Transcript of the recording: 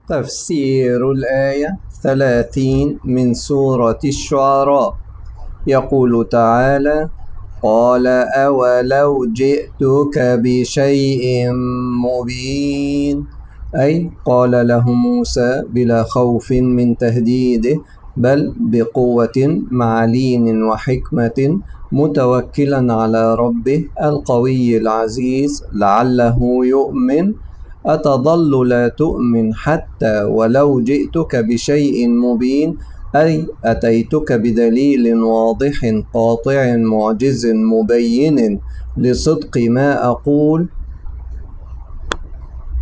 تفسير الآية 30 من سورة الشعراء. يقول تعالى: قال أولو جئتك بشيء مبين، أي قال له موسى بلا خوف من تهديده، بل بقوة مع لين وحكمة، متوكلا على ربه القوي العزيز لعله يؤمن. أتظل لا تؤمن حتى ولو جئتك بشيء مبين، أي أتيتك بدليل واضح قاطع معجز مبين لصدق ما أقول،